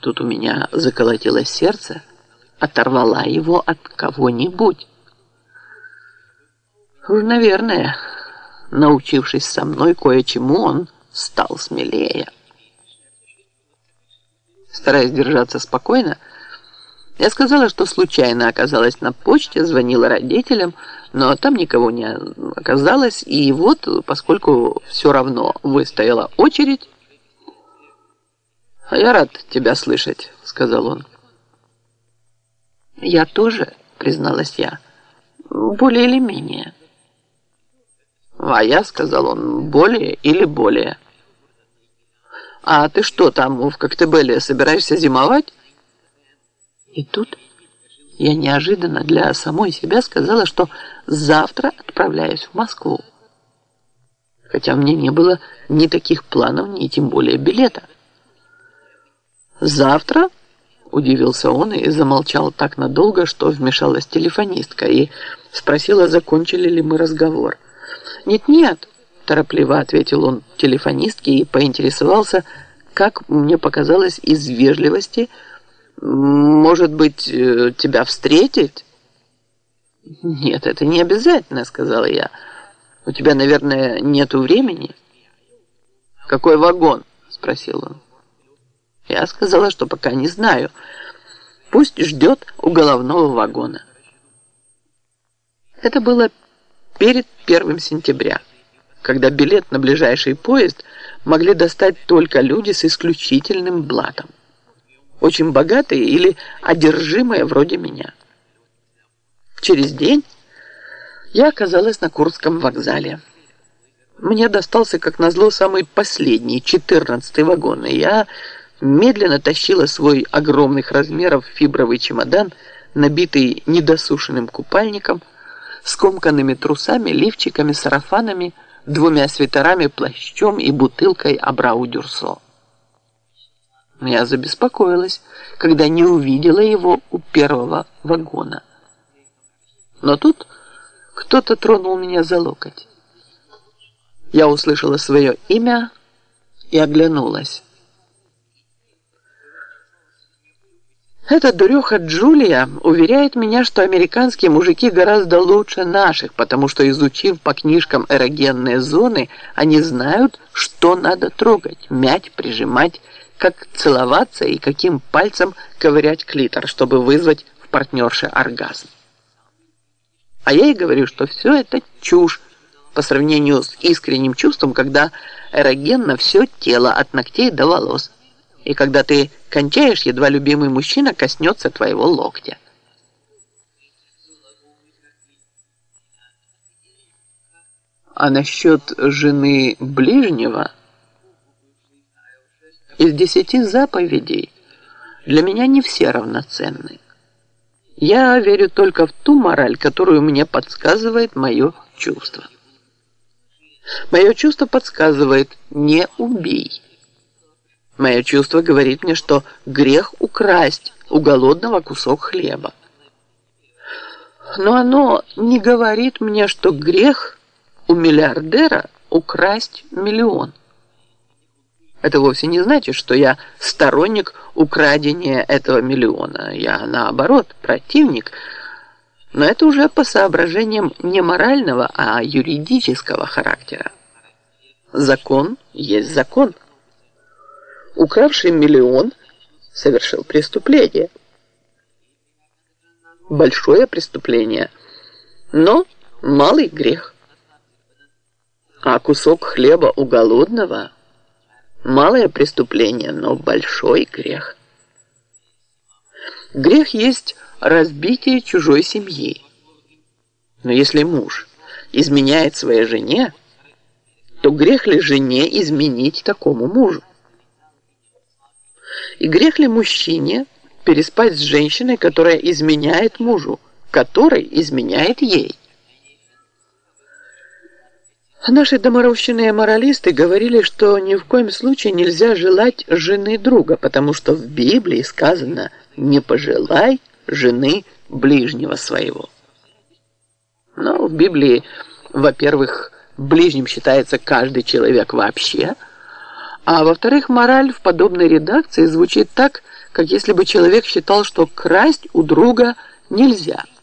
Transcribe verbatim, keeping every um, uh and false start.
Тут у меня заколотилось сердце, оторвала его от кого-нибудь. Уж, наверное, научившись со мной кое-чему, он стал смелее. Стараясь держаться спокойно, я сказала, что случайно оказалась на почте, звонила родителям, но там никого не оказалось, и вот, поскольку все равно выстояла очередь... «Я рад тебя слышать», — сказал он. «Я тоже», — призналась я, — «более или менее». «А я», — сказал он, — «более или более». «А ты что там в Коктебеле собираешься зимовать?» И тут я неожиданно для самой себя сказала, что завтра отправляюсь в Москву. Хотя мне не было ни таких планов, ни тем более билета. «Завтра?» – удивился он и замолчал так надолго, что вмешалась телефонистка и спросила, закончили ли мы разговор. «Нет-нет», – торопливо ответил он телефонистке и поинтересовался, как мне показалось из вежливости, «Может быть, тебя встретить?» «Нет, это не обязательно», — сказала я. «У тебя, наверное, нету времени?» «Какой вагон?» — спросил он. Я сказала, что пока не знаю. Пусть ждет у головного вагона. Это было перед первым сентября, когда билет на ближайший поезд могли достать только люди с исключительным блатом. Очень богатые или одержимые вроде меня. Через день я оказалась на Курском вокзале. Мне достался, как назло, самый последний, четырнадцатый вагон, и я медленно тащила свой огромных размеров фибровый чемодан, набитый недосушенным купальником, скомканными трусами, лифчиками, сарафанами, двумя свитерами, плащом и бутылкой Абрау-Дюрсо. Я забеспокоилась, когда не увидела его у первого вагона. Но тут кто-то тронул меня за локоть. Я услышала свое имя и оглянулась. Эта дуреха Джулия уверяет меня, что американские мужики гораздо лучше наших, потому что, изучив по книжкам эрогенные зоны, они знают, что надо трогать, мять, прижимать, как целоваться и каким пальцем ковырять клитор, чтобы вызвать в партнерше оргазм. А я ей говорю, что все это чушь по сравнению с искренним чувством, когда эрогенно все тело от ногтей до волос. И когда ты кончаешь, едва любимый мужчина коснется твоего локтя. А насчет жены ближнего, из десяти заповедей для меня не все равноценны. Я верю только в ту мораль, которую мне подсказывает мое чувство. Мое чувство подсказывает «не убей». Мое чувство говорит мне, что грех украсть у голодного кусок хлеба. Но оно не говорит мне, что грех у миллиардера украсть миллион. Это вовсе не значит, что я сторонник украдения этого миллиона. Я, наоборот, противник. Но это уже по соображениям не морального, а юридического характера. Закон есть закон. Укравший миллион совершил преступление. Большое преступление, но малый грех. А кусок хлеба у голодного – малое преступление, но большой грех. Грех есть разбитие чужой семьи. Но если муж изменяет своей жене, то грех ли жене изменить такому мужу? И грех ли мужчине переспать с женщиной, которая изменяет мужу, который изменяет ей? Наши доморощенные моралисты говорили, что ни в коем случае нельзя желать жены друга, потому что в Библии сказано «не пожелай жены ближнего своего». Но в Библии, во-первых, ближним считается каждый человек вообще, а во-вторых, мораль в подобной редакции звучит так, как если бы человек считал, что красть у друга нельзя.